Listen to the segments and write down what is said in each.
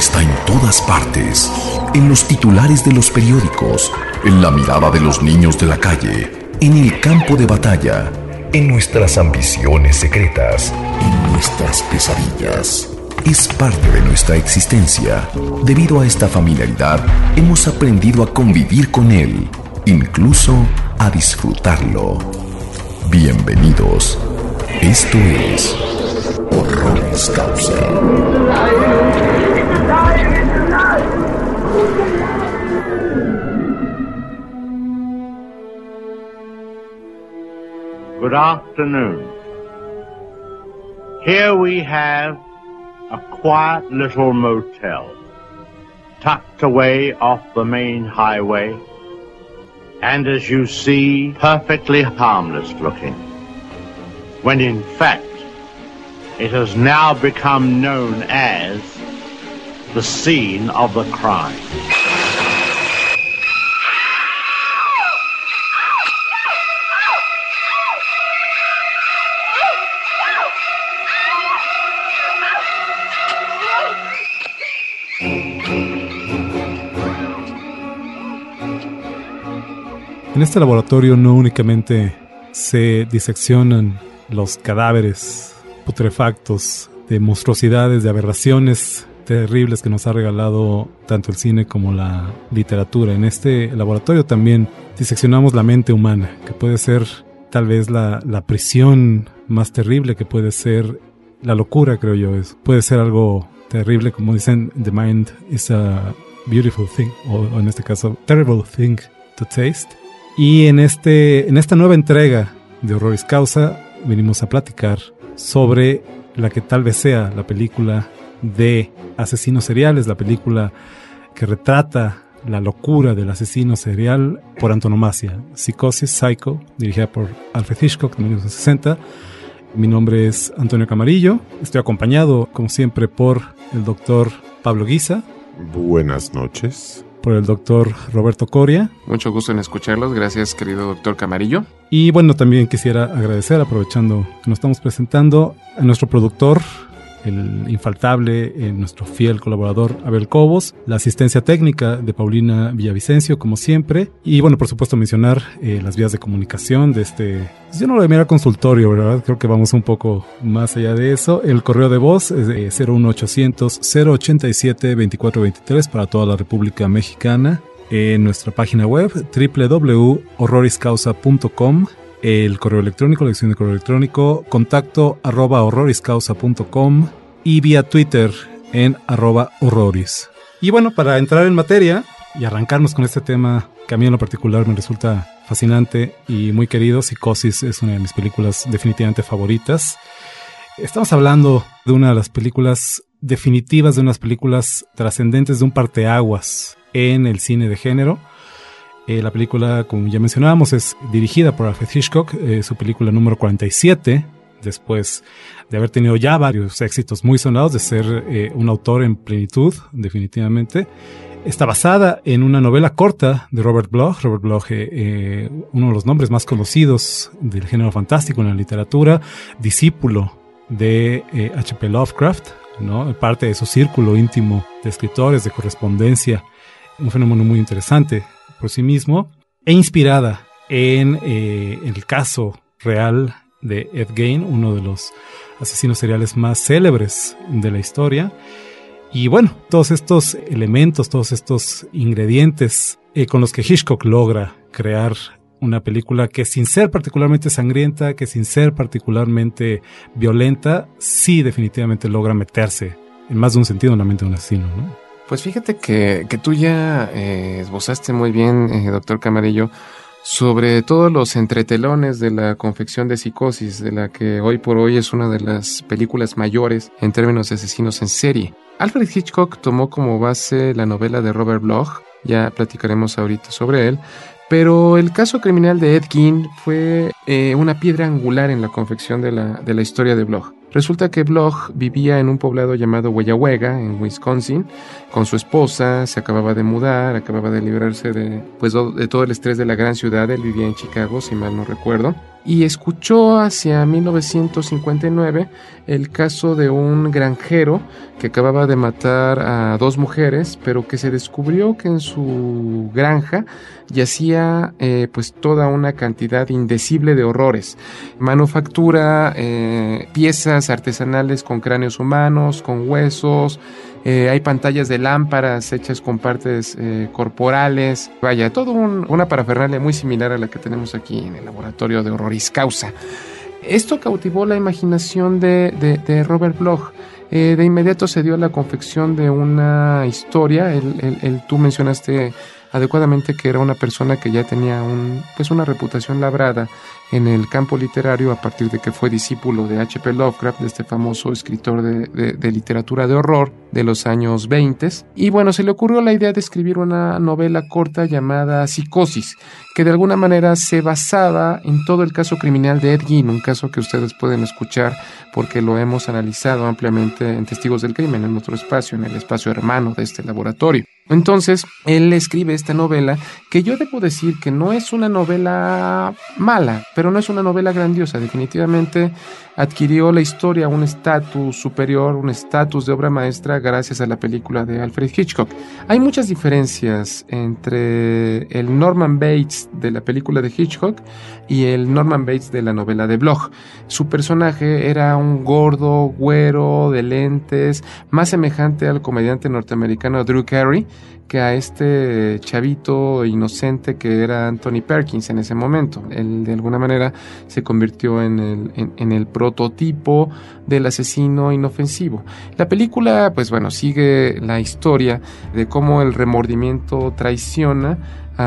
está en todas partes, en los titulares de los periódicos, en la mirada de los niños de la calle, en el campo de batalla, en nuestras ambiciones secretas, en nuestras pesadillas. Es parte de nuestra existencia. Debido a esta familiaridad, hemos aprendido a convivir con él, incluso a disfrutarlo. Bienvenidos. Esto es Horroris Causa. Good afternoon. Here we have a quiet little motel, tucked away off the main highway, and as you see, perfectly harmless looking, when in fact, it has now become known as the scene of the crime. En este laboratorio no únicamente se diseccionan los cadáveres putrefactos de monstruosidades, de aberraciones terribles que nos ha regalado tanto el cine como la literatura. En este laboratorio también diseccionamos la mente humana, que puede ser tal vez la prisión más terrible, que puede ser la locura, creo yo. Puede ser algo terrible, como dicen, the mind is a beautiful thing, o en este caso, terrible thing to taste. Y en esta nueva entrega de Horroris Causa venimos a platicar sobre la que tal vez sea la película de asesinos seriales, la película que retrata la locura del asesino serial por antonomasia, Psicosis, Psycho, dirigida por Alfred Hitchcock en 1960. Mi nombre es Antonio Camarillo, estoy acompañado como siempre por el doctor Pablo Guisa. Buenas noches. Por el doctor Roberto Coria. Mucho gusto en escucharlos, gracias querido doctor Camarillo. Y bueno, también quisiera agradecer, aprovechando que nos estamos presentando, a nuestro productor, el infaltable, nuestro fiel colaborador Abel Cobos, la asistencia técnica de Paulina Villavicencio, como siempre, y bueno, por supuesto mencionar las vías de comunicación de este, yo no lo llamaría consultorio, ¿verdad? Creo que vamos un poco más allá de eso. El correo de voz es 01800 087 2423 para toda la República Mexicana. En nuestra página web www.horroriscausa.com. El correo electrónico, la dirección de correo electrónico, contacto@horroriscausa.com y vía Twitter en @horroris. Y bueno, para entrar en materia y arrancarnos con este tema que a mí en lo particular me resulta fascinante y muy querido, Psicosis es una de mis películas definitivamente favoritas. Estamos hablando de una de las películas definitivas, de unas películas trascendentes, de un parteaguas en el cine de género. La película, como ya mencionábamos, es dirigida por Alfred Hitchcock, su película número 47, después de haber tenido ya varios éxitos muy sonados, de ser un autor en plenitud, definitivamente. Está basada en una novela corta de Robert Bloch. Robert Bloch, uno de los nombres más conocidos del género fantástico en la literatura, discípulo de H.P. Lovecraft, ¿no? Parte de su círculo íntimo de escritores, de correspondencia, un fenómeno muy interesante por sí mismo, e inspirada en el caso real de Ed Gein, uno de los asesinos seriales más célebres de la historia. Y bueno, todos estos elementos, todos estos ingredientes con los que Hitchcock logra crear una película que, sin ser particularmente sangrienta, que sin ser particularmente violenta, sí definitivamente logra meterse en más de un sentido en la mente de un asesino, ¿no? Pues fíjate que tú ya esbozaste muy bien, doctor Camarillo, sobre todos los entretelones de la confección de Psicosis, de la que hoy por hoy es una de las películas mayores en términos de asesinos en serie. Alfred Hitchcock tomó como base la novela de Robert Bloch, ya platicaremos ahorita sobre él, pero el caso criminal de Ed Gein fue una piedra angular en la confección de la historia de Bloch. Resulta que Bloch vivía en un poblado llamado Weyauwega, en Wisconsin, con su esposa, se acababa de mudar, acababa de librarse de todo el estrés de la gran ciudad. Él vivía en Chicago, si mal no recuerdo, y escuchó hacia 1959 el caso de un granjero que acababa de matar a 2 mujeres, pero que se descubrió que en su granja yacía pues toda una cantidad indecible de horrores. Manufactura piezas artesanales con cráneos humanos, con huesos. Hay pantallas de lámparas hechas con partes corporales. Vaya, todo una parafernalia muy similar a la que tenemos aquí en el laboratorio de Horroris Causa. Esto cautivó la imaginación de Robert Bloch. De inmediato se dio a la confección de una historia. Tú mencionaste adecuadamente que era una persona que ya tenía una reputación labrada en el campo literario a partir de que fue discípulo de H.P. Lovecraft, de este famoso escritor de literatura de horror de los años 20. Y bueno, se le ocurrió la idea de escribir una novela corta llamada Psicosis, que de alguna manera se basaba en todo el caso criminal de Ed Gein, un caso que ustedes pueden escuchar porque lo hemos analizado ampliamente en Testigos del Crimen, en otro espacio, en el espacio hermano de este laboratorio. Entonces, él escribe esta novela que yo debo decir que no es una novela mala, pero no es una novela grandiosa. Definitivamente adquirió la historia un estatus superior, un estatus de obra maestra gracias a la película de Alfred Hitchcock. Hay muchas diferencias entre el Norman Bates de la película de Hitchcock y el Norman Bates de la novela de Bloch. Su personaje era un gordo, güero, de lentes, más semejante al comediante norteamericano Drew Carey que a este chavito inocente que era Anthony Perkins en ese momento. Él de alguna manera se convirtió en el prototipo del asesino inofensivo. La película, pues bueno, sigue la historia de cómo el remordimiento traiciona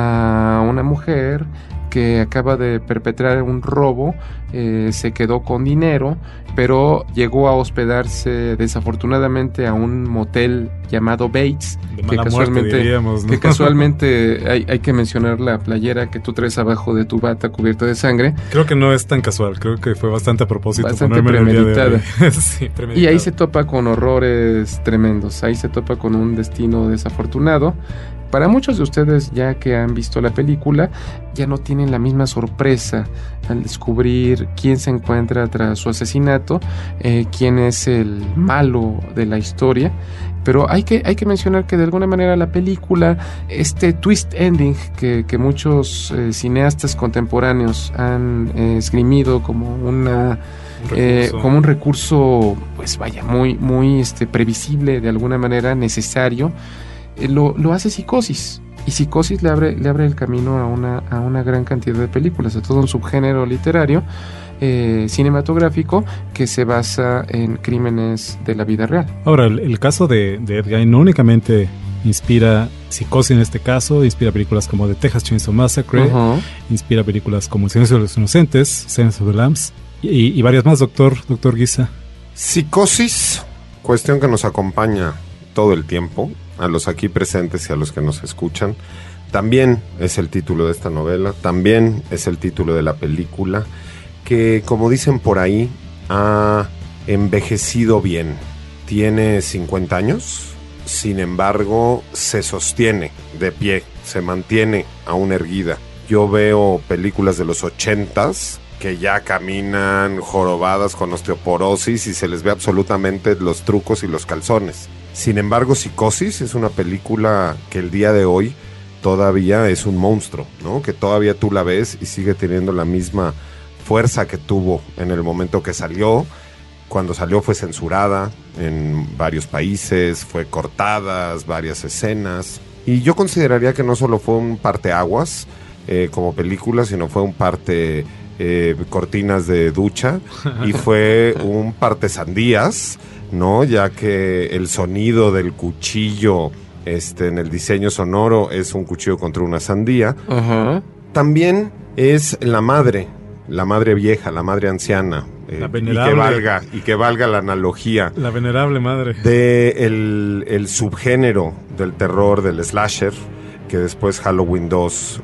a una mujer que acaba de perpetrar un robo, se quedó con dinero, pero llegó a hospedarse desafortunadamente a un motel llamado Bates, que casualmente, diríamos, ¿no? Que casualmente hay que mencionar la playera que tú traes abajo de tu bata cubierta de sangre. Creo que no es tan casual, creo que fue bastante a propósito. Bastante premeditada. Sí, premeditada. Y ahí se topa con horrores tremendos, ahí se topa con un destino desafortunado. Para muchos de ustedes, ya que han visto la película, ya no tienen la misma sorpresa al descubrir quién se encuentra tras su asesinato, quién es el malo de la historia. Pero hay que mencionar que de alguna manera la película, este twist ending que muchos cineastas contemporáneos han esgrimido como un recurso, pues vaya, muy previsible, de alguna manera necesario, lo hace Psicosis. Y Psicosis le abre el camino a una gran cantidad de películas, a todo un subgénero literario cinematográfico que se basa en crímenes de la vida real. Ahora, el caso de Ed Gein no únicamente inspira Psicosis en este caso, inspira películas como The Texas Chainsaw Massacre, inspira películas como El Silencio de los Inocentes, Silence of the Lambs y varias más, doctor Guisa. Psicosis, cuestión que nos acompaña todo el tiempo, a los aquí presentes y a los que nos escuchan. También es el título de esta novela, también es el título de la película, que como dicen por ahí, ha envejecido bien. Tiene 50 años, sin embargo, se sostiene de pie, se mantiene aún erguida. Yo veo películas de los 80s que ya caminan jorobadas con osteoporosis y se les ve absolutamente los trucos y los calzones. Sin embargo, Psicosis es una película que el día de hoy todavía es un monstruo, ¿no? Que todavía tú la ves y sigue teniendo la misma fuerza que tuvo en el momento que salió. Cuando salió fue censurada en varios países, fue cortadas varias escenas. Y yo consideraría que no solo fue un parteaguas como película, sino fue un parte cortinas de ducha y fue un parte sandías, ¿no? Ya que el sonido del cuchillo en el diseño sonoro es un cuchillo contra una sandía. Uh-huh. También es la madre vieja, la madre anciana, la venerable, y que valga la analogía, la venerable madre de el subgénero del terror, del slasher, que después Halloween 2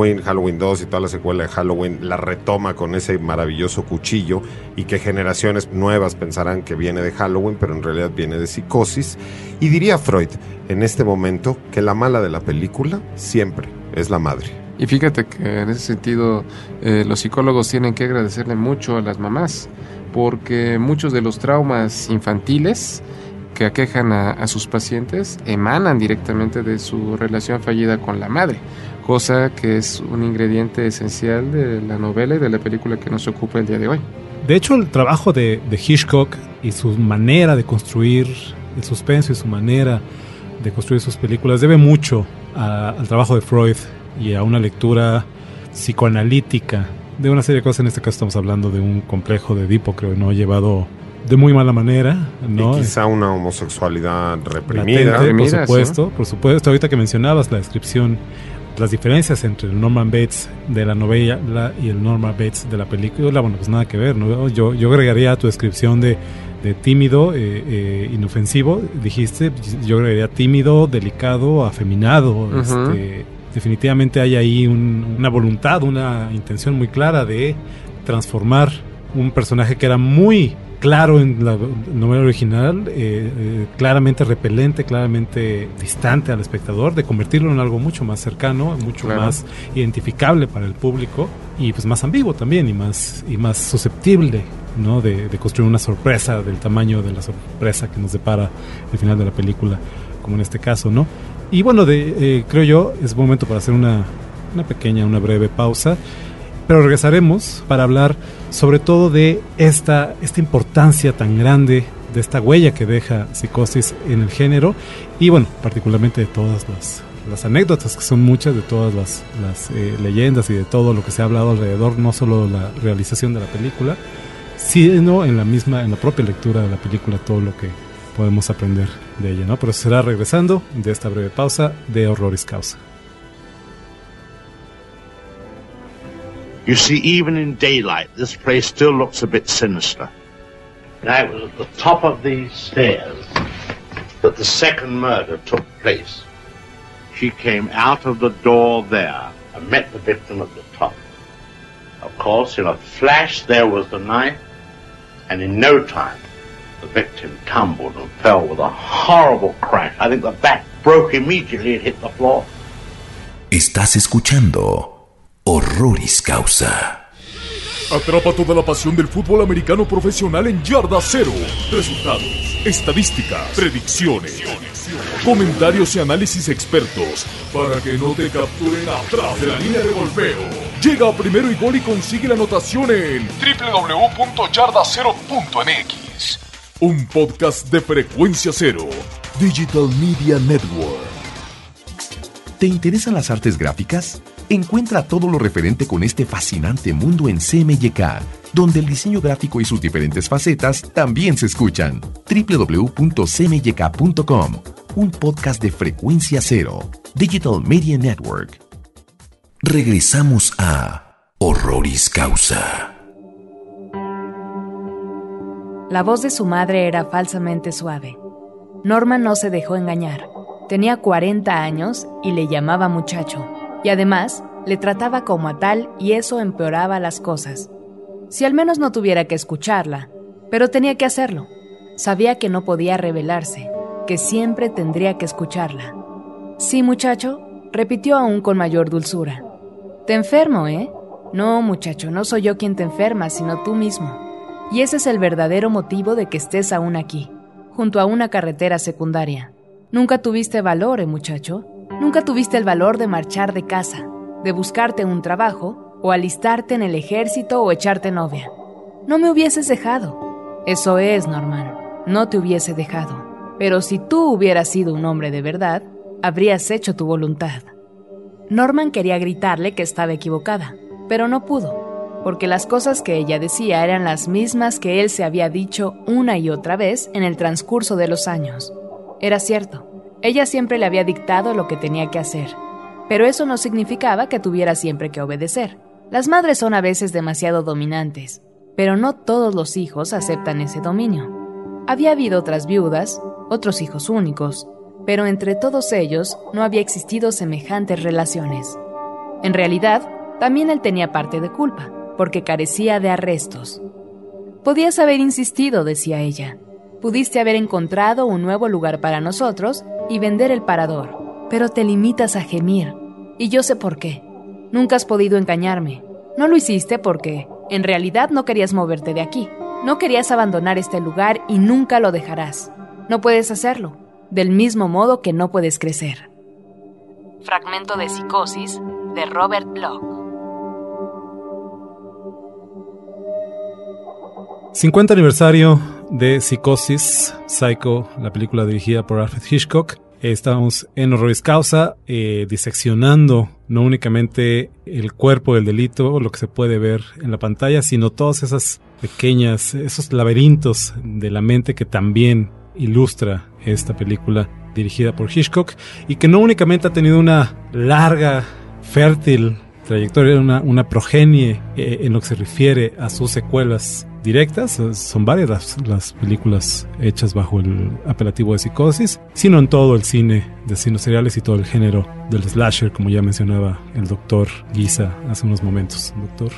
y toda la secuela de Halloween la retoma con ese maravilloso cuchillo, y que generaciones nuevas pensarán que viene de Halloween, pero en realidad viene de Psicosis. Y diría Freud en este momento que la mala de la película siempre es la madre. Y fíjate que en ese sentido los psicólogos tienen que agradecerle mucho a las mamás, porque muchos de los traumas infantiles que aquejan a sus pacientes emanan directamente de su relación fallida con la madre, cosa que es un ingrediente esencial de la novela y de la película que nos ocupa el día de hoy. De hecho, el trabajo de Hitchcock y su manera de construir el suspenso y su manera de construir sus películas debe mucho al trabajo de Freud y a una lectura psicoanalítica de una serie de cosas. En este caso estamos hablando de un complejo de Edipo, creo, ¿no? Llevado de muy mala manera, ¿no? Y quizá una homosexualidad reprimida. Latente, por supuesto. Ahorita que mencionabas la descripción, las diferencias entre el Norman Bates de la novela y el Norman Bates de la película, bueno, pues nada que ver, ¿no? Yo agregaría a tu descripción de tímido, inofensivo, dijiste, yo agregaría tímido, delicado, afeminado. Definitivamente hay ahí una voluntad, una intención muy clara de transformar un personaje que era muy claro en la novela original, claramente repelente, claramente distante al espectador, de convertirlo en algo mucho más cercano, mucho más identificable para el público, y pues más ambiguo también, y más susceptible, ¿no? de construir una sorpresa del tamaño de la sorpresa que nos depara el final de la película, como en este caso, ¿no? Y bueno, creo yo, es momento para hacer una breve pausa, pero regresaremos para hablar sobre todo de esta importancia tan grande, de esta huella que deja Psicosis en el género, y bueno, particularmente de todas las anécdotas, que son muchas, de todas las leyendas y de todo lo que se ha hablado alrededor, no solo de la realización de la película, sino en la propia lectura de la película, todo lo que podemos aprender de ella, ¿no? Pero eso será regresando de esta breve pausa de Horroris Causa. You see, even in daylight, this place still looks a bit sinister. And I was at the top of these stairs that the second murder took place. She came out of the door there and met the victim at the top. Of course, in a flash, there was the knife, and in no time, the victim tumbled and fell with a horrible crash. I think the back broke immediately and hit the floor. Estás escuchando Horroris Causa. Atrapa toda la pasión del fútbol americano profesional en Yarda Cero. Resultados, estadísticas, predicciones, comentarios y análisis expertos para que no te capturen atrás de la línea de golpeo. Llega a primero y gol y consigue la anotación en www.yardacero.mx. Un podcast de Frecuencia Cero, Digital Media Network. ¿Te interesan las artes gráficas? Encuentra todo lo referente con este fascinante mundo en CMYK, donde el diseño gráfico y sus diferentes facetas también se escuchan. www.cmyk.com, un podcast de Frecuencia Cero, Digital Media Network. Regresamos a Horroris Causa. La voz de su madre era falsamente suave. Norman no se dejó engañar. Tenía 40 años y le llamaba muchacho. Y además, le trataba como a tal y eso empeoraba las cosas. Si al menos no tuviera que escucharla, pero tenía que hacerlo. Sabía que no podía rebelarse, que siempre tendría que escucharla. «Sí, muchacho», repitió aún con mayor dulzura. «Te enfermo, ¿eh? No, muchacho, no soy yo quien te enferma, sino tú mismo. Y ese es el verdadero motivo de que estés aún aquí, junto a una carretera secundaria. Nunca tuviste valor, muchacho. Nunca tuviste el valor de marchar de casa, de buscarte un trabajo, o alistarte en el ejército o echarte novia. No me hubieses dejado. Eso es, Norman, no te hubiese dejado. Pero si tú hubieras sido un hombre de verdad, habrías hecho tu voluntad». Norman quería gritarle que estaba equivocada, pero no pudo, porque las cosas que ella decía eran las mismas que él se había dicho una y otra vez en el transcurso de los años. Era cierto. Ella siempre le había dictado lo que tenía que hacer, pero eso no significaba que tuviera siempre que obedecer. Las madres son a veces demasiado dominantes, pero no todos los hijos aceptan ese dominio. Había habido otras viudas, otros hijos únicos, pero entre todos ellos no había existido semejantes relaciones. En realidad, también él tenía parte de culpa, porque carecía de arrestos. Podías haber insistido, decía ella. Pudiste haber encontrado un nuevo lugar para nosotros y vender el parador, pero te limitas a gemir, y yo sé por qué. Nunca has podido engañarme. No lo hiciste porque, en realidad, no querías moverte de aquí. No querías abandonar este lugar y nunca lo dejarás. No puedes hacerlo, del mismo modo que no puedes crecer. Fragmento de Psicosis, de Robert Bloch. 50 aniversario de Psicosis, Psycho, la película dirigida por Alfred Hitchcock. Estamos en Horroris Causa, diseccionando no únicamente el cuerpo del delito, lo que se puede ver en la pantalla, sino todas esas esos laberintos de la mente que también ilustra esta película dirigida por Hitchcock, y que no únicamente ha tenido una larga, fértil trayectoria, una progenie en lo que se refiere a sus secuelas directas. Son varias las películas hechas bajo el apelativo de Psicosis, sino en todo el cine de asesinos seriales y todo el género del slasher, como ya mencionaba el doctor Guisa hace unos momentos. Doctor.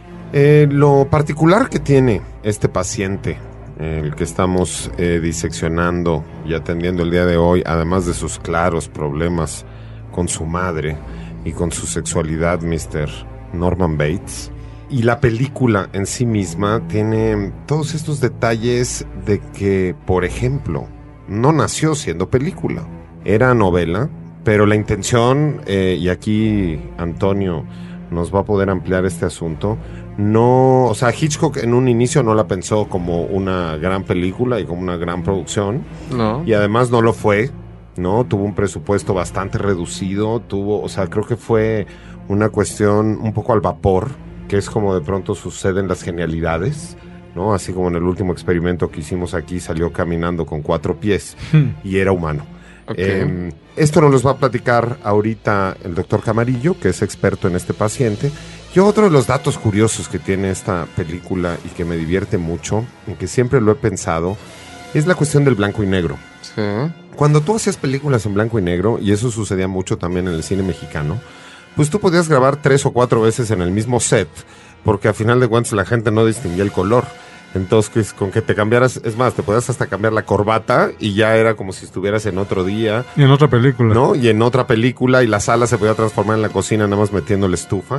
Lo particular que tiene este paciente, el que estamos diseccionando y atendiendo el día de hoy, además de sus claros problemas con su madre y con su sexualidad, Mr. Norman Bates, y la película en sí misma tiene todos estos detalles de que, por ejemplo, no nació siendo película, era novela, pero la intención, y aquí Antonio nos va a poder ampliar este asunto, no, o sea, Hitchcock en un inicio no la pensó como una gran película y como una gran producción, No. y además no lo fue, ¿no? Tuvo un presupuesto bastante reducido, o sea, creo que fue una cuestión un poco al vapor, que es como de pronto suceden las genialidades, ¿no? Así como en el último experimento que hicimos aquí, salió caminando con 4 pies y era humano. Okay. Esto nos los va a platicar ahorita el doctor Camarillo, que es experto en este paciente. Y otro de los datos curiosos que tiene esta película y que me divierte mucho, y que siempre lo he pensado, es la cuestión del blanco y negro. Sí. Cuando tú hacías películas en blanco y negro, y eso sucedía mucho también en el cine mexicano, pues tú podías grabar 3 o 4 veces en el mismo set, porque a final de cuentas la gente no distinguía el color. Entonces, con que te cambiaras, es más, te podías hasta cambiar la corbata y ya era como si estuvieras en otro día. Y en otra película. ¿No? Y en otra película, y la sala se podía transformar en la cocina nada más metiendo la estufa.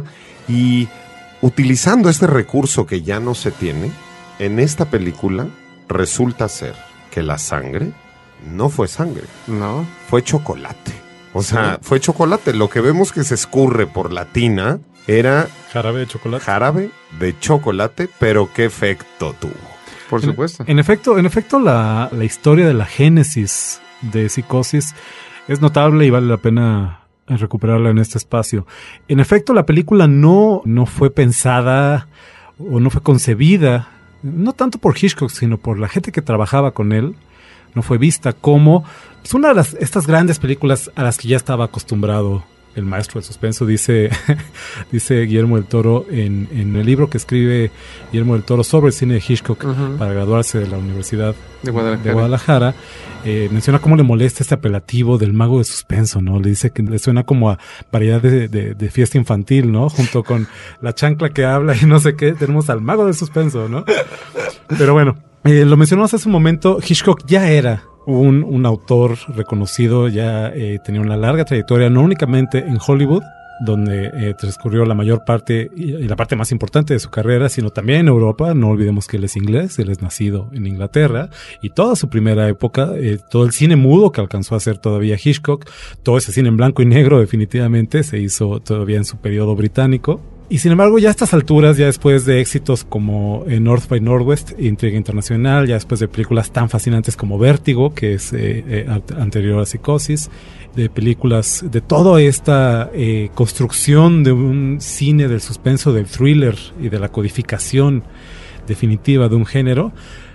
Y utilizando este recurso que ya no se tiene, en esta película resulta ser que la sangre no fue sangre. No. Fue chocolate. O sea, fue chocolate. Lo que vemos que se escurre por la tina era Jarabe de chocolate. Jarabe de chocolate, pero ¿qué efecto tuvo? Por supuesto. En efecto, la historia de la génesis de Psicosis es notable y vale la pena recuperarla en este espacio. En efecto, la película no fue pensada o no fue concebida, no tanto por Hitchcock, sino por la gente que trabajaba con él. No fue vista como una de estas grandes películas a las que ya estaba acostumbrado el maestro del suspenso. Dice Guillermo del Toro en el libro que escribe Guillermo del Toro sobre el cine de Hitchcock para graduarse de la Universidad de Guadalajara, menciona cómo le molesta este apelativo del mago de suspenso, ¿no? Le dice que le suena como a variedad de fiesta infantil, ¿no? Junto con la chancla que habla y no sé qué, tenemos al mago de suspenso, ¿no? Pero bueno, lo mencionamos hace un momento, Hitchcock ya era un autor reconocido, ya tenía una larga trayectoria, no únicamente en Hollywood, donde transcurrió la mayor parte y la parte más importante de su carrera, sino también en Europa. No olvidemos que él es inglés, él es nacido en Inglaterra, y toda su primera época, todo el cine mudo que alcanzó a hacer todavía Hitchcock, todo ese cine en blanco y negro definitivamente se hizo todavía en su periodo británico. Y sin embargo, ya a estas alturas, ya después de éxitos como North by Northwest, Intriga Internacional, ya después de películas tan fascinantes como Vértigo, que es anterior a Psicosis, de películas, de toda esta construcción de un cine del suspenso, del thriller y de la codificación definitiva de un género,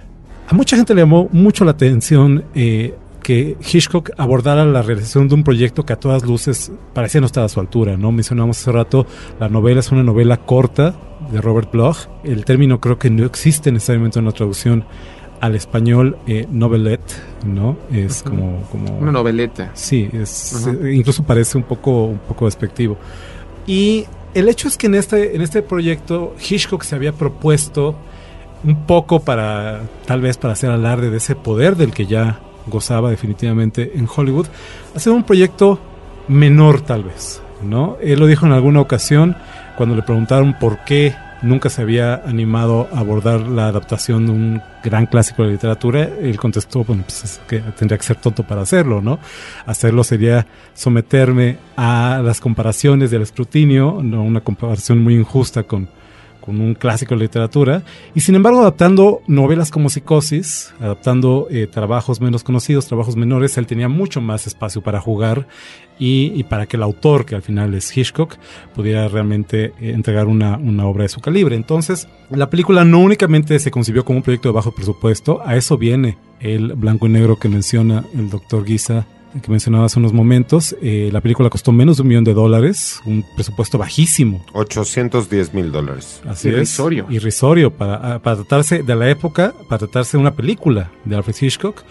a mucha gente le llamó mucho la atención que Hitchcock abordara la realización de un proyecto que a todas luces parecía no estar a su altura, ¿no? Mencionamos hace rato, la novela es una novela corta de Robert Bloch. El término creo que no existe necesariamente en una traducción al español novelette, ¿no? Es como una noveleta. Sí, incluso parece un poco despectivo. Y el hecho es que en este proyecto Hitchcock se había propuesto un poco tal vez para hacer alarde de ese poder del que ya gozaba definitivamente en Hollywood, hacer un proyecto menor tal vez, ¿no? Él lo dijo en alguna ocasión cuando le preguntaron por qué nunca se había animado a abordar la adaptación de un gran clásico de la literatura. Él contestó, bueno, pues es que tendría que ser tonto para hacerlo, ¿no? Hacerlo sería someterme a las comparaciones del escrutinio, ¿no? Una comparación muy injusta con un clásico de literatura, y sin embargo adaptando novelas como Psicosis, adaptando trabajos menos conocidos, trabajos menores, él tenía mucho más espacio para jugar y para que el autor, que al final es Hitchcock, pudiera realmente entregar una obra de su calibre. Entonces, la película no únicamente se concibió como un proyecto de bajo presupuesto, a eso viene el blanco y negro que menciona el doctor Guisa, que mencionaba hace unos momentos. La película costó menos de $1 millón, un presupuesto bajísimo. $810,000. Así irrisorio. Es, irrisorio para tratarse de la época, para tratarse de una película de Alfred Hitchcock.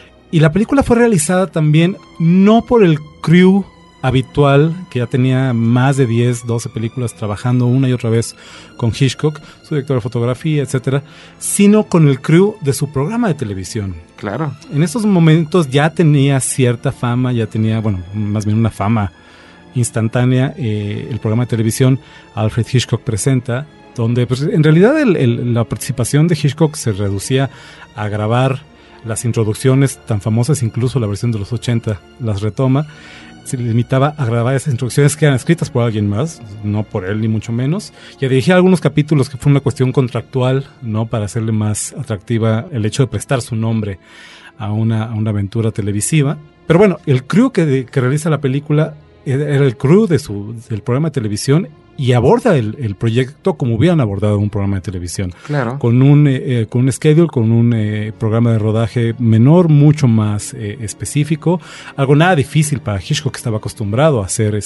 Y la película fue realizada también no por el crew habitual, que ya tenía más de 10, 12 películas trabajando una y otra vez con Hitchcock, su director de fotografía, etcétera, sino con el crew de su programa de televisión. Claro. En esos momentos ya tenía cierta fama, ya tenía, bueno, más bien una fama instantánea, el programa de televisión Alfred Hitchcock Presenta, donde pues, en realidad la participación de Hitchcock se reducía a grabar las introducciones tan famosas, incluso la versión de los 80 las retoma. Se limitaba a grabar esas instrucciones que eran escritas por alguien más, no por él ni mucho menos, y a dirigir algunos capítulos que fue una cuestión contractual, ¿no? Para hacerle más atractiva el hecho de prestar su nombre a una aventura televisiva. Pero bueno, el crew que realiza la película era el crew del programa de televisión y aborda el proyecto como hubieran abordado un programa de televisión. Claro. Con un schedule, con un programa de rodaje menor, mucho más específico. Algo nada difícil para Hitchcock, que estaba acostumbrado a ser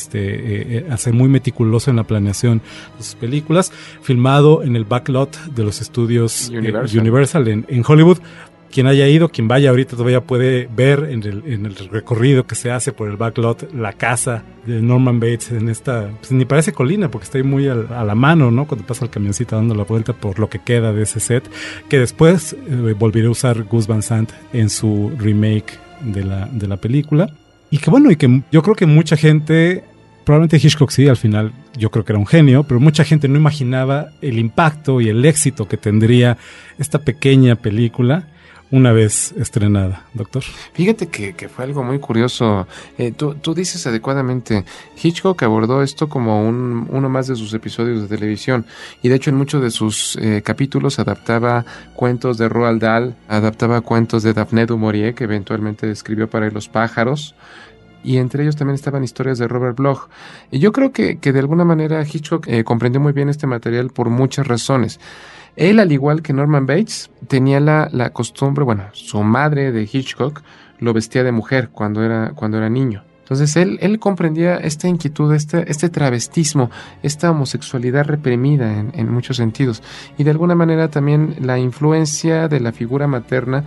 muy meticuloso en la planeación de sus películas. Filmado en el backlot de los estudios Universal en Hollywood. Quien haya ido, quien vaya ahorita todavía puede ver en el recorrido que se hace por el backlot la casa de Norman Bates en esta, pues ni parece colina porque está ahí muy a la mano, ¿no? Cuando pasa el camioncito dando la vuelta por lo que queda de ese set, que después volverá a usar Gus Van Sant en su remake de la película. Y que bueno, y que yo creo que mucha gente, probablemente Hitchcock sí, al final yo creo que era un genio, pero mucha gente no imaginaba el impacto y el éxito que tendría esta pequeña película una vez estrenada, doctor. Fíjate que fue algo muy curioso. Tú dices adecuadamente, Hitchcock abordó esto como uno más de sus episodios de televisión, y de hecho en muchos de sus capítulos adaptaba cuentos de Roald Dahl, adaptaba cuentos de Daphne du Maurier, que eventualmente escribió para Los pájaros, y entre ellos también estaban historias de Robert Bloch. Y yo creo que de alguna manera Hitchcock comprendió muy bien este material por muchas razones. Él, al igual que Norman Bates, tenía la costumbre, bueno, su madre de Hitchcock lo vestía de mujer cuando era niño. Entonces él comprendía esta inquietud, este travestismo, esta homosexualidad reprimida en muchos sentidos. Y de alguna manera también la influencia de la figura materna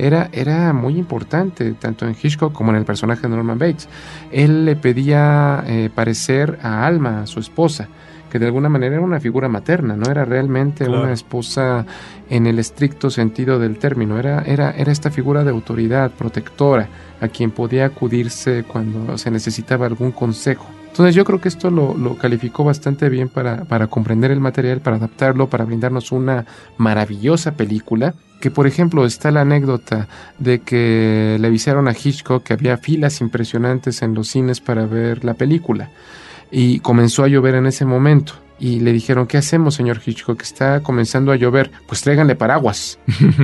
era muy importante, tanto en Hitchcock como en el personaje de Norman Bates. Él le pedía parecer a Alma, a su esposa, que de alguna manera era una figura materna, no era realmente una esposa en el estricto sentido del término, era esta figura de autoridad, protectora, a quien podía acudirse cuando se necesitaba algún consejo. Entonces yo creo que esto lo calificó bastante bien para comprender el material, para adaptarlo, para brindarnos una maravillosa película. Que por ejemplo está la anécdota de que le avisaron a Hitchcock que había filas impresionantes en los cines para ver la película. Y comenzó a llover en ese momento. Y le dijeron, ¿qué hacemos, señor Hitchcock? Está comenzando a llover. Pues tráiganle paraguas.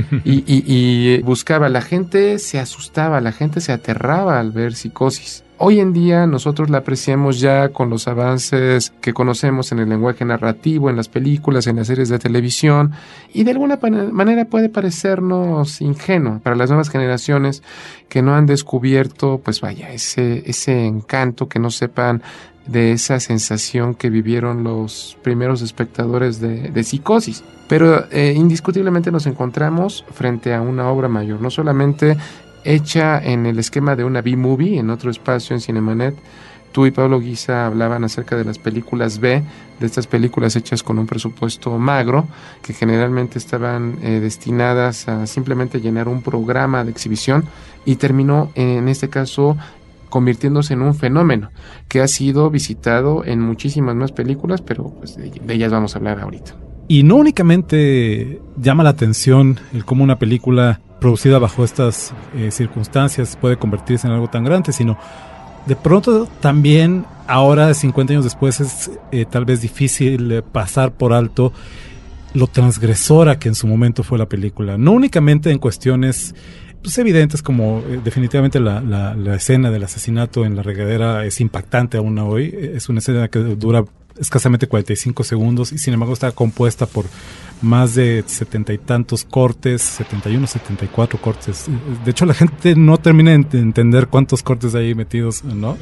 y buscaba. La gente se asustaba, la gente se aterraba al ver Psicosis. Hoy en día nosotros la apreciamos ya con los avances que conocemos en el lenguaje narrativo, en las películas, en las series de televisión, y de alguna manera puede parecernos ingenuo para las nuevas generaciones que no han descubierto, pues vaya, ese encanto, que no sepan de esa sensación que vivieron los primeros espectadores de Psicosis. Pero indiscutiblemente nos encontramos frente a una obra mayor, no solamente hecha en el esquema de una B-movie, en otro espacio en Cinemanet. Tú y Pablo Guisa hablaban acerca de las películas B, de estas películas hechas con un presupuesto magro, que generalmente estaban destinadas a simplemente llenar un programa de exhibición, y terminó, en este caso, convirtiéndose en un fenómeno que ha sido visitado en muchísimas más películas, pero pues de ellas vamos a hablar ahorita. Y no únicamente llama la atención el cómo una película producida bajo estas circunstancias puede convertirse en algo tan grande, sino de pronto también ahora, 50 años después, es tal vez difícil pasar por alto lo transgresora que en su momento fue la película. No únicamente en cuestiones pues evidentes como definitivamente la escena del asesinato en la regadera es impactante aún hoy. Es una escena que dura escasamente 45 segundos y sin embargo está compuesta por más de 70 y tantos cortes, 71, 74 cortes. De hecho, la gente no termina de entender cuántos cortes hay ahí metidos, ¿no?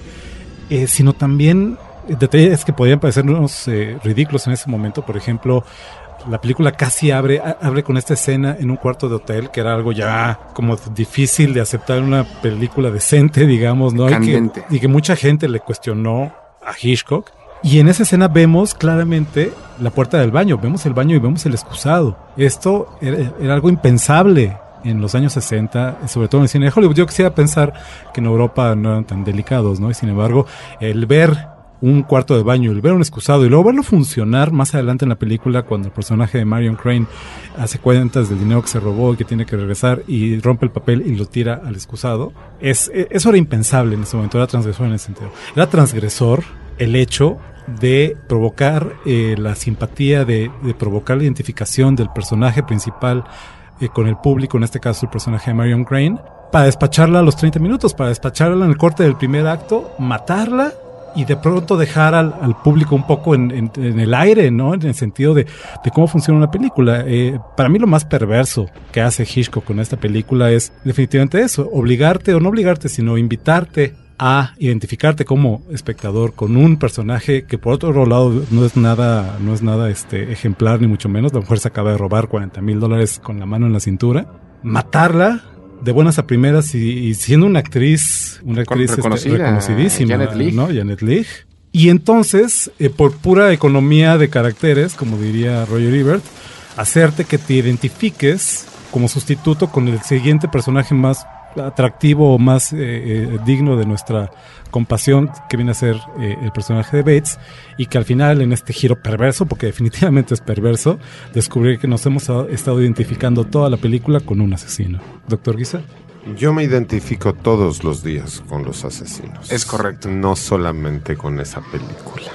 Sino también detalles que podían parecernos ridículos en ese momento. Por ejemplo, la película casi abre con esta escena en un cuarto de hotel, que era algo ya como difícil de aceptar en una película decente, digamos, ¿no? Y que mucha gente le cuestionó a Hitchcock. Y en esa escena vemos claramente la puerta del baño, vemos el baño y vemos el excusado. Esto era algo impensable en los años 60, sobre todo en el cine de Hollywood. Yo quisiera pensar que en Europa no eran tan delicados, ¿no? Y sin embargo, el ver un cuarto de baño, el ver un excusado y luego verlo funcionar más adelante en la película cuando el personaje de Marion Crane hace cuentas del dinero que se robó y que tiene que regresar y rompe el papel y lo tira al excusado, eso era impensable en ese momento, era transgresor en ese sentido. Era transgresor el hecho de provocar la simpatía, de provocar la identificación del personaje principal con el público, en este caso el personaje de Marion Crane, para despacharla a los 30 minutos, para despacharla en el corte del primer acto, matarla y de pronto dejar al público un poco en el aire, ¿no? En el sentido de cómo funciona una película. Para mí lo más perverso que hace Hitchcock con esta película es definitivamente eso, obligarte o no obligarte, sino invitarte a identificarte como espectador con un personaje que por otro lado no es nada ejemplar ni mucho menos. La mujer se acaba de robar $40,000 con la mano en la cintura, matarla de buenas a primeras y siendo una actriz reconocidísima, Janet Leigh, ¿no? Janet Leigh. Y entonces, por pura economía de caracteres, como diría Roger Ebert, hacerte que te identifiques como sustituto con el siguiente personaje más atractivo o más digno de nuestra compasión, que viene a ser el personaje de Bates, y que al final, en este giro perverso, porque definitivamente es perverso, descubrir que nos hemos estado identificando toda la película con un asesino. Doctor Guisa. Yo me identifico todos los días con los asesinos. Es correcto. No solamente con esa película.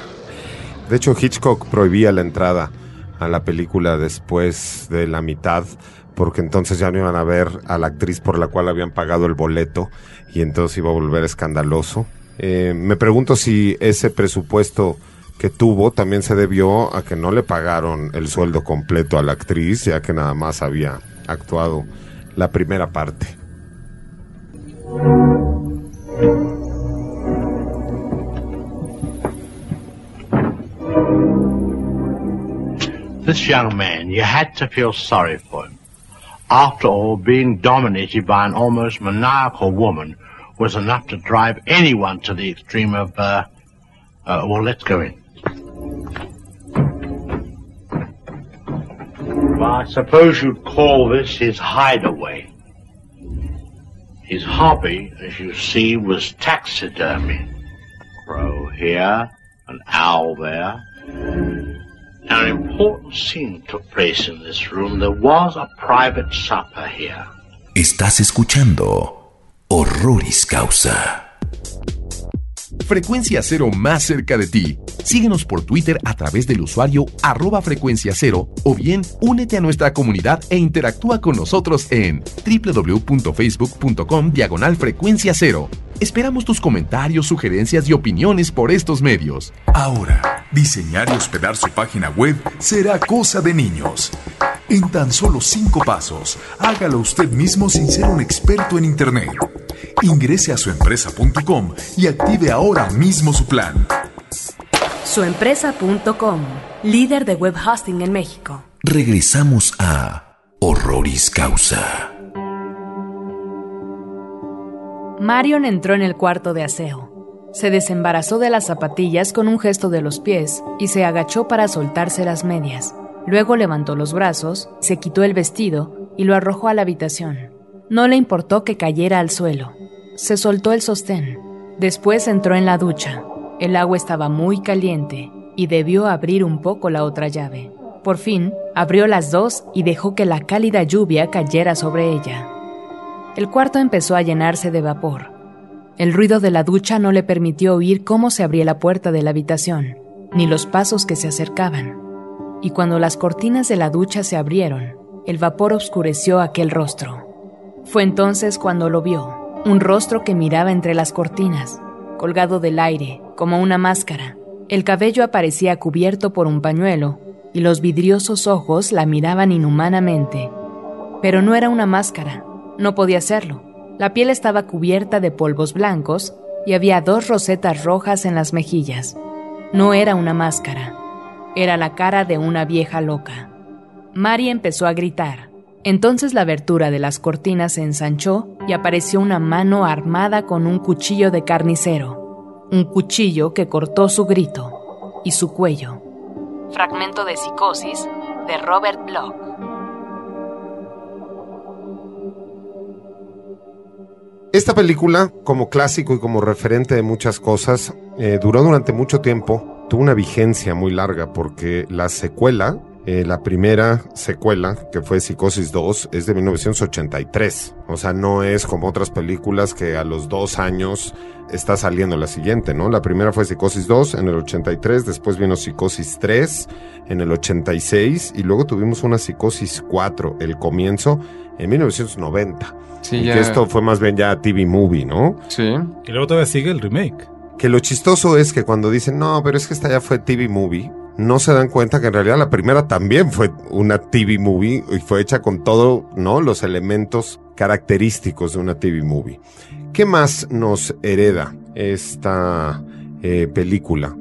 De hecho, Hitchcock prohibía la entrada a la película después de la mitad, porque entonces ya no iban a ver a la actriz por la cual habían pagado el boleto y entonces iba a volver escandaloso. Me pregunto si ese presupuesto que tuvo también se debió a que no le pagaron el sueldo completo a la actriz, ya que nada más había actuado la primera parte. This young man, you had to feel sorry for him. After all, being dominated by an almost maniacal woman was enough to drive anyone to the extreme of, well, let's go in. Well, I suppose you'd call this his hideaway. His hobby, as you see, was taxidermy. Crow here, an owl there. An important scene took place in this room. There was a private supper here. Estás escuchando Horroris Causa. Frecuencia Cero más cerca de ti. Síguenos por Twitter a través del usuario @frecuenciacero o bien únete a nuestra comunidad e interactúa con nosotros en www.facebook.com/frecuenciacero. Esperamos tus comentarios, sugerencias y opiniones por estos medios. Ahora, diseñar y hospedar su página web será cosa de niños. En tan solo 5 pasos, hágalo usted mismo sin ser un experto en Internet. Ingrese a suempresa.com y active ahora mismo su plan. Suempresa.com, líder de web hosting en México. Regresamos a Horroris Causa. Marion entró en el cuarto de aseo. Se desembarazó de las zapatillas con un gesto de los pies y se agachó para soltarse las medias. Luego levantó los brazos, se quitó el vestido y lo arrojó a la habitación. No le importó que cayera al suelo. Se soltó el sostén. Después entró en la ducha. El agua estaba muy caliente y debió abrir un poco la otra llave. Por fin, abrió las dos y dejó que la cálida lluvia cayera sobre ella. El cuarto empezó a llenarse de vapor. El ruido de la ducha no le permitió oír cómo se abría la puerta de la habitación, ni los pasos que se acercaban. Y cuando las cortinas de la ducha se abrieron, el vapor oscureció aquel rostro. Fue entonces cuando lo vio, un rostro que miraba entre las cortinas, colgado del aire, como una máscara. El cabello aparecía cubierto por un pañuelo, y los vidriosos ojos la miraban inhumanamente. Pero no era una máscara, no podía serlo. La piel estaba cubierta de polvos blancos y había 2 rosetas rojas en las mejillas. No era una máscara, era la cara de una vieja loca. Mary empezó a gritar. Entonces la abertura de las cortinas se ensanchó y apareció una mano armada con un cuchillo de carnicero. Un cuchillo que cortó su grito y su cuello. Fragmento de Psicosis de Robert Bloch. Esta película, como clásico y como referente de muchas cosas, duró durante mucho tiempo, tuvo una vigencia muy larga, porque la secuela, la primera secuela, que fue Psicosis 2, es de 1983. O sea, no es como otras películas que a los 2 años está saliendo la siguiente, ¿no? La primera fue Psicosis 2 en el 83, después vino Psicosis 3 en el 86, y luego tuvimos una Psicosis 4, el comienzo, en 1990. Sí, y ya. que esto fue más bien ya TV Movie, ¿no? Sí. Y luego todavía sigue el remake. Que lo chistoso es que cuando dicen, no, pero es que esta ya fue TV Movie, no se dan cuenta que en realidad la primera también fue una TV Movie y fue hecha con todo, ¿no? Los elementos característicos de una TV Movie. ¿Qué más nos hereda esta película?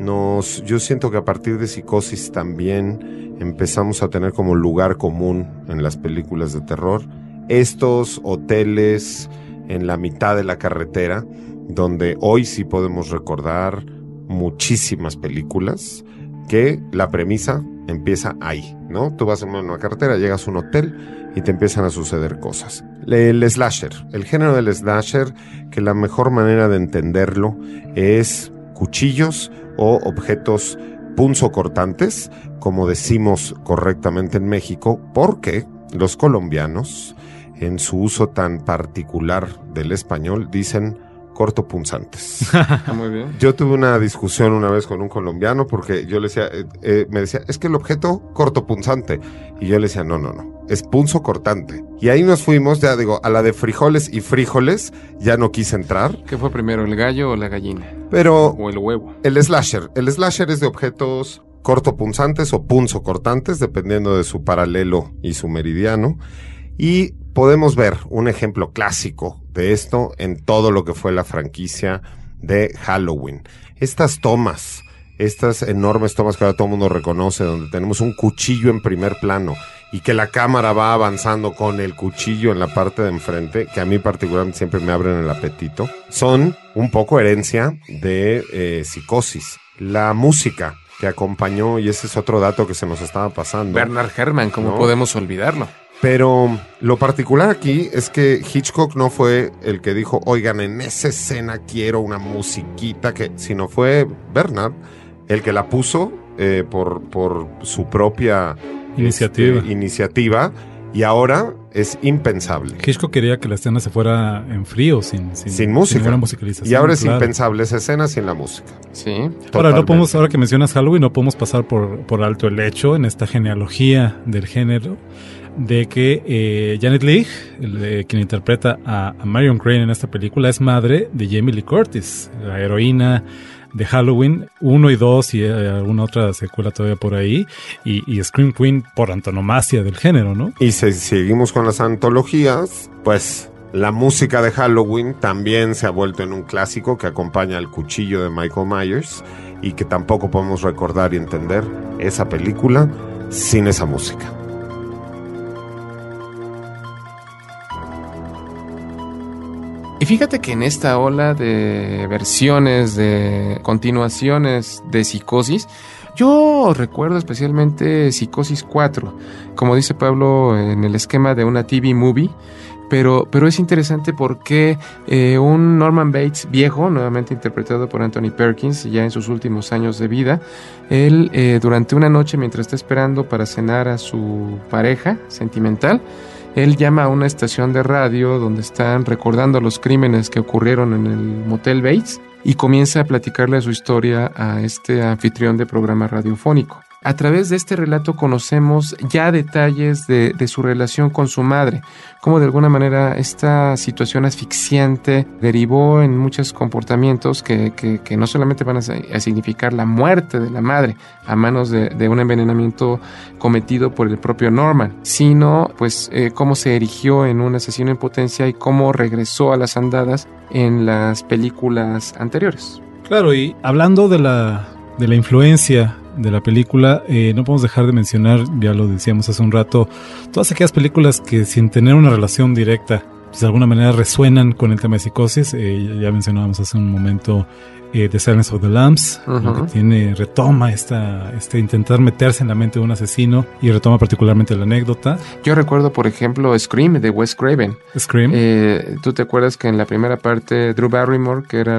Yo siento que a partir de Psicosis también empezamos a tener como lugar común en las películas de terror estos hoteles en la mitad de la carretera, donde hoy sí podemos recordar muchísimas películas que la premisa empieza ahí, ¿no? Tú vas en una carretera, llegas a un hotel y te empiezan a suceder cosas. El slasher, el género del slasher, que la mejor manera de entenderlo es cuchillos o objetos punzocortantes, como decimos correctamente en México, porque los colombianos, en su uso tan particular del español, dicen cortopunzantes. Muy bien. Yo tuve una discusión una vez con un colombiano porque yo le decía, me decía, es que el objeto cortopunzante. Y yo le decía, no, es punzo cortante. Y ahí nos fuimos, ya digo, a la de frijoles y frijoles, ya no quise entrar. ¿Qué fue primero, el gallo o la gallina? Pero O el huevo. el slasher es de objetos cortopunzantes o punzocortantes, dependiendo de su paralelo y su meridiano. Y podemos ver un ejemplo clásico de esto en todo lo que fue la franquicia de Halloween. Estas tomas, estas enormes tomas que ahora todo el mundo reconoce, donde tenemos un cuchillo en primer plano y que la cámara va avanzando con el cuchillo en la parte de enfrente, que a mí particularmente siempre me abren el apetito, son un poco herencia de Psicosis. La música que acompañó, y ese es otro dato que se nos estaba pasando. Bernard Herrmann, ¿cómo ¿no? podemos olvidarlo? Pero lo particular aquí es que Hitchcock no fue el que dijo, oigan, en esa escena quiero una musiquita, sino fue Bernard el que la puso por su propia iniciativa, y ahora es impensable. Hitchcock quería que la escena se fuera en frío, sin música. ninguna musicalización. Y ahora es claro. impensable esa escena sin la música. Sí. Ahora que mencionas Halloween, no podemos pasar por alto el hecho, en esta genealogía del género, de que Janet Leigh, quien interpreta a Marion Crane en esta película, es madre de Jamie Lee Curtis, la heroína de Halloween 1 y 2 y alguna otra secuela todavía por ahí, y Scream Queen por antonomasia del género, ¿no? Y si seguimos con las antologías, pues la música de Halloween también se ha vuelto en un clásico que acompaña al cuchillo de Michael Myers, y que tampoco podemos recordar y entender esa película sin esa música. Y fíjate que en esta ola de versiones, de continuaciones de Psicosis, yo recuerdo especialmente Psicosis 4, como dice Pablo, en el esquema de una TV movie, pero es interesante porque un Norman Bates viejo, nuevamente interpretado por Anthony Perkins, ya en sus últimos años de vida, él durante una noche, mientras está esperando para cenar a su pareja sentimental, él llama a una estación de radio donde están recordando los crímenes que ocurrieron en el Motel Bates y comienza a platicarle su historia a este anfitrión de programa radiofónico. A través de este relato conocemos ya detalles de su relación con su madre, cómo de alguna manera esta situación asfixiante derivó en muchos comportamientos que no solamente van a significar la muerte de la madre a manos de un envenenamiento cometido por el propio Norman, sino pues cómo se erigió en un asesino en potencia y cómo regresó a las andadas en las películas anteriores. Claro, y hablando de la influencia de la película, no podemos dejar de mencionar, ya lo decíamos hace un rato, todas aquellas películas que sin tener una relación directa, pues de alguna manera resuenan con el tema de Psicosis. Ya mencionábamos hace un momento The Silence of the Lambs, que retoma este intentar meterse en la mente de un asesino y retoma particularmente la anécdota. Yo recuerdo, por ejemplo, Scream de Wes Craven. Scream. ¿Tú te acuerdas que en la primera parte Drew Barrymore, que era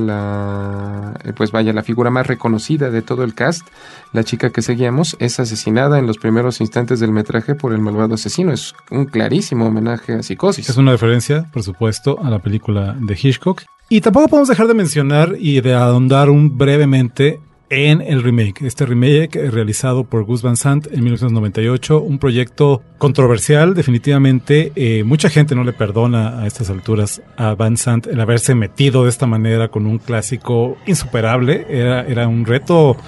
la figura más reconocida de todo el cast, la chica que seguíamos, es asesinada en los primeros instantes del metraje por el malvado asesino? Es un clarísimo homenaje a Psicosis. Es una referencia, por supuesto, a la película de Hitchcock. Y tampoco podemos dejar de mencionar y de ahondar brevemente en el remake. Este remake realizado por Gus Van Sant en 1998, un proyecto controversial, definitivamente. Mucha gente no le perdona a estas alturas a Van Sant el haberse metido de esta manera con un clásico insuperable. Era un reto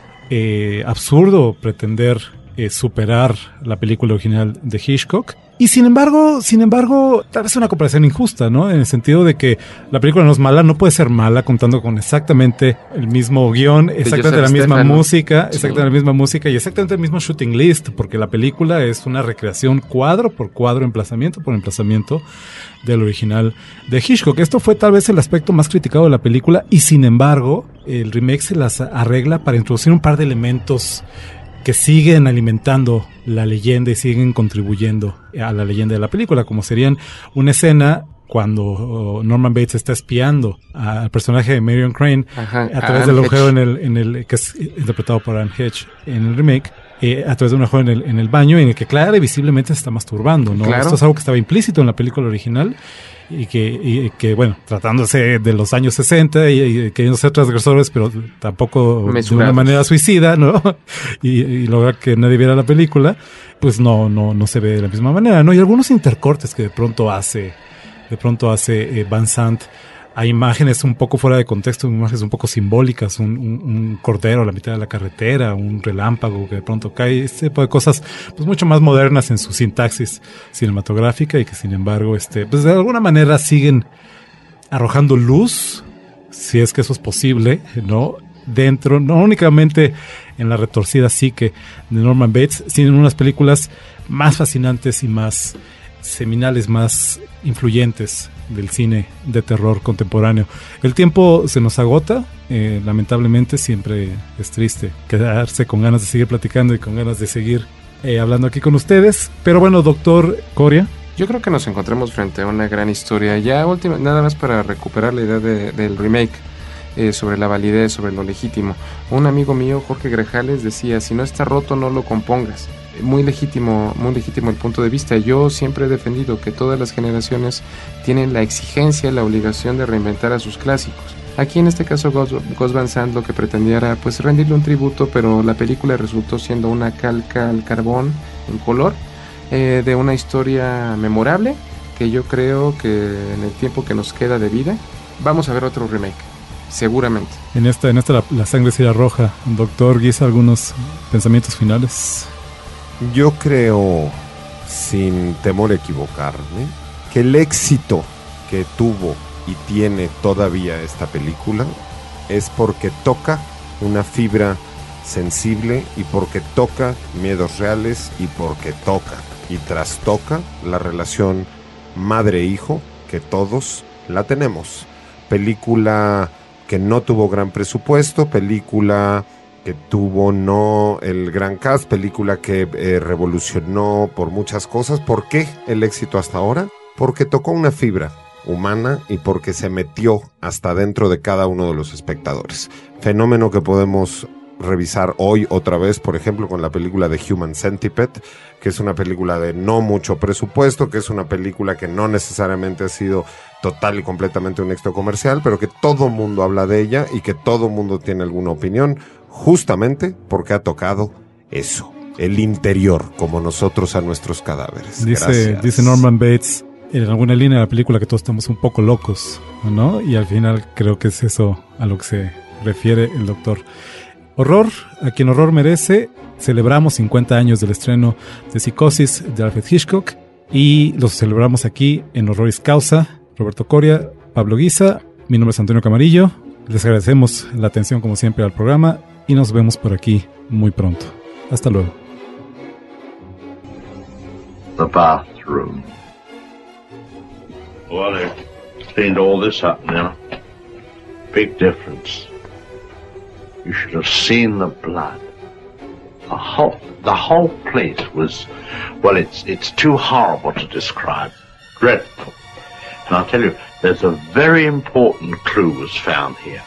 absurdo pretender superar la película original de Hitchcock. Y sin embargo, tal vez una comparación injusta, ¿no? En el sentido de que la película no es mala, no puede ser mala contando con exactamente el mismo guión, exactamente la misma música, exactamente la misma música y exactamente el mismo shooting list, porque la película es una recreación cuadro por cuadro, emplazamiento por emplazamiento del original de Hitchcock. Esto fue tal vez el aspecto más criticado de la película y sin embargo, el remake se las arregla para introducir un par de elementos que siguen alimentando la leyenda y siguen contribuyendo a la leyenda de la película, como serían una escena cuando Norman Bates está espiando al personaje de Marion Crane a través del agujero en el que es interpretado por Anne Hedge en el remake, a través de un agujero en el baño en el que clara y visiblemente se está masturbando, ¿no? Claro. Esto es algo que estaba implícito en la película original y que bueno, tratándose de los años 60 y queriendo ser transgresores, pero tampoco de una manera suicida, ¿no? y lograr que nadie viera la película, pues no se ve de la misma manera, ¿no? Y algunos intercortes que de pronto hace Van Sant a imágenes un poco fuera de contexto, imágenes un poco simbólicas, un cordero a la mitad de la carretera, un relámpago que de pronto cae, este tipo de cosas pues mucho más modernas en su sintaxis cinematográfica y que sin embargo pues de alguna manera siguen arrojando luz, si es que eso es posible, ¿no? Dentro, no únicamente en la retorcida psique de Norman Bates, sino en unas películas más fascinantes y más seminales, más influyentes del cine de terror contemporáneo. El tiempo se nos agota, lamentablemente siempre es triste quedarse con ganas de seguir platicando y con ganas de seguir hablando aquí con ustedes, pero bueno, doctor Coria. Yo creo que nos encontramos frente a una gran historia. Ya nada más para recuperar la idea del remake, sobre la validez, sobre lo legítimo. Un amigo mío, Jorge Grajales, decía, si no está roto no lo compongas. Muy legítimo el punto de vista. Yo siempre he defendido que todas las generaciones tienen la exigencia, la obligación de reinventar a sus clásicos. Aquí en este caso Gus Van Sant lo que pretendía era pues rendirle un tributo, pero la película resultó siendo una calca al carbón en color de una historia memorable que yo creo que en el tiempo que nos queda de vida vamos a ver otro remake, seguramente. En esta la sangre será roja. Doctor Guisa, ¿algunos pensamientos finales? Yo creo, sin temor a equivocarme, que el éxito que tuvo y tiene todavía esta película es porque toca una fibra sensible y porque toca miedos reales y porque toca y trastoca la relación madre-hijo que todos la tenemos. Película que no tuvo gran presupuesto, película que tuvo no el gran cast, película que revolucionó por muchas cosas. ¿Por qué el éxito hasta ahora? Porque tocó una fibra humana y porque se metió hasta dentro de cada uno de los espectadores. Fenómeno que podemos revisar hoy otra vez, por ejemplo, con la película de Human Centipede, que es una película de no mucho presupuesto, que es una película que no necesariamente ha sido total y completamente un éxito comercial, pero que todo mundo habla de ella y que todo mundo tiene alguna opinión, justamente porque ha tocado eso, el interior, como nosotros a nuestros cadáveres. Dice Norman Bates en alguna línea de la película que todos estamos un poco locos, ¿no? Y al final creo que es eso a lo que se refiere el doctor. Horror, a quien horror merece. Celebramos 50 años del estreno de Psicosis de Alfred Hitchcock y los celebramos aquí en Horroris Causa. Roberto Coria, Pablo Guisa, mi nombre es Antonio Camarillo. Les agradecemos la atención como siempre al programa y nos vemos por aquí muy pronto. Hasta luego. The bathroom. Well, they cleaned all this up now. Big difference. You should have seen the blood. The whole place was, well, it's too horrible to describe. Dreadful. And I'll tell you, there's a very important clue was found here.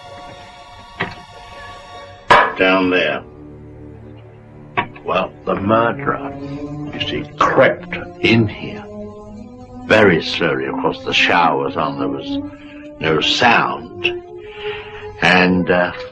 Down there. Well, the murderer, you see, crept in here very slowly. Of course, the shower was on, there was no sound. And,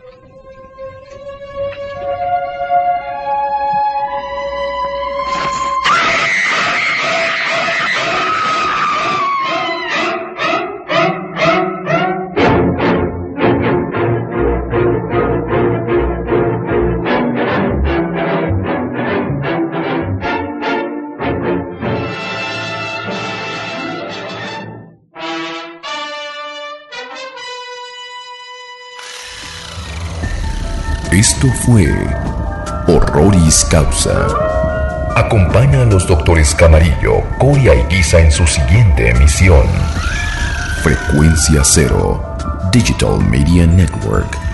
Esto fue Horroris Causa. Acompaña a los doctores Camarillo, Coria y Guisa en su siguiente emisión. Frecuencia Cero, Digital Media Network.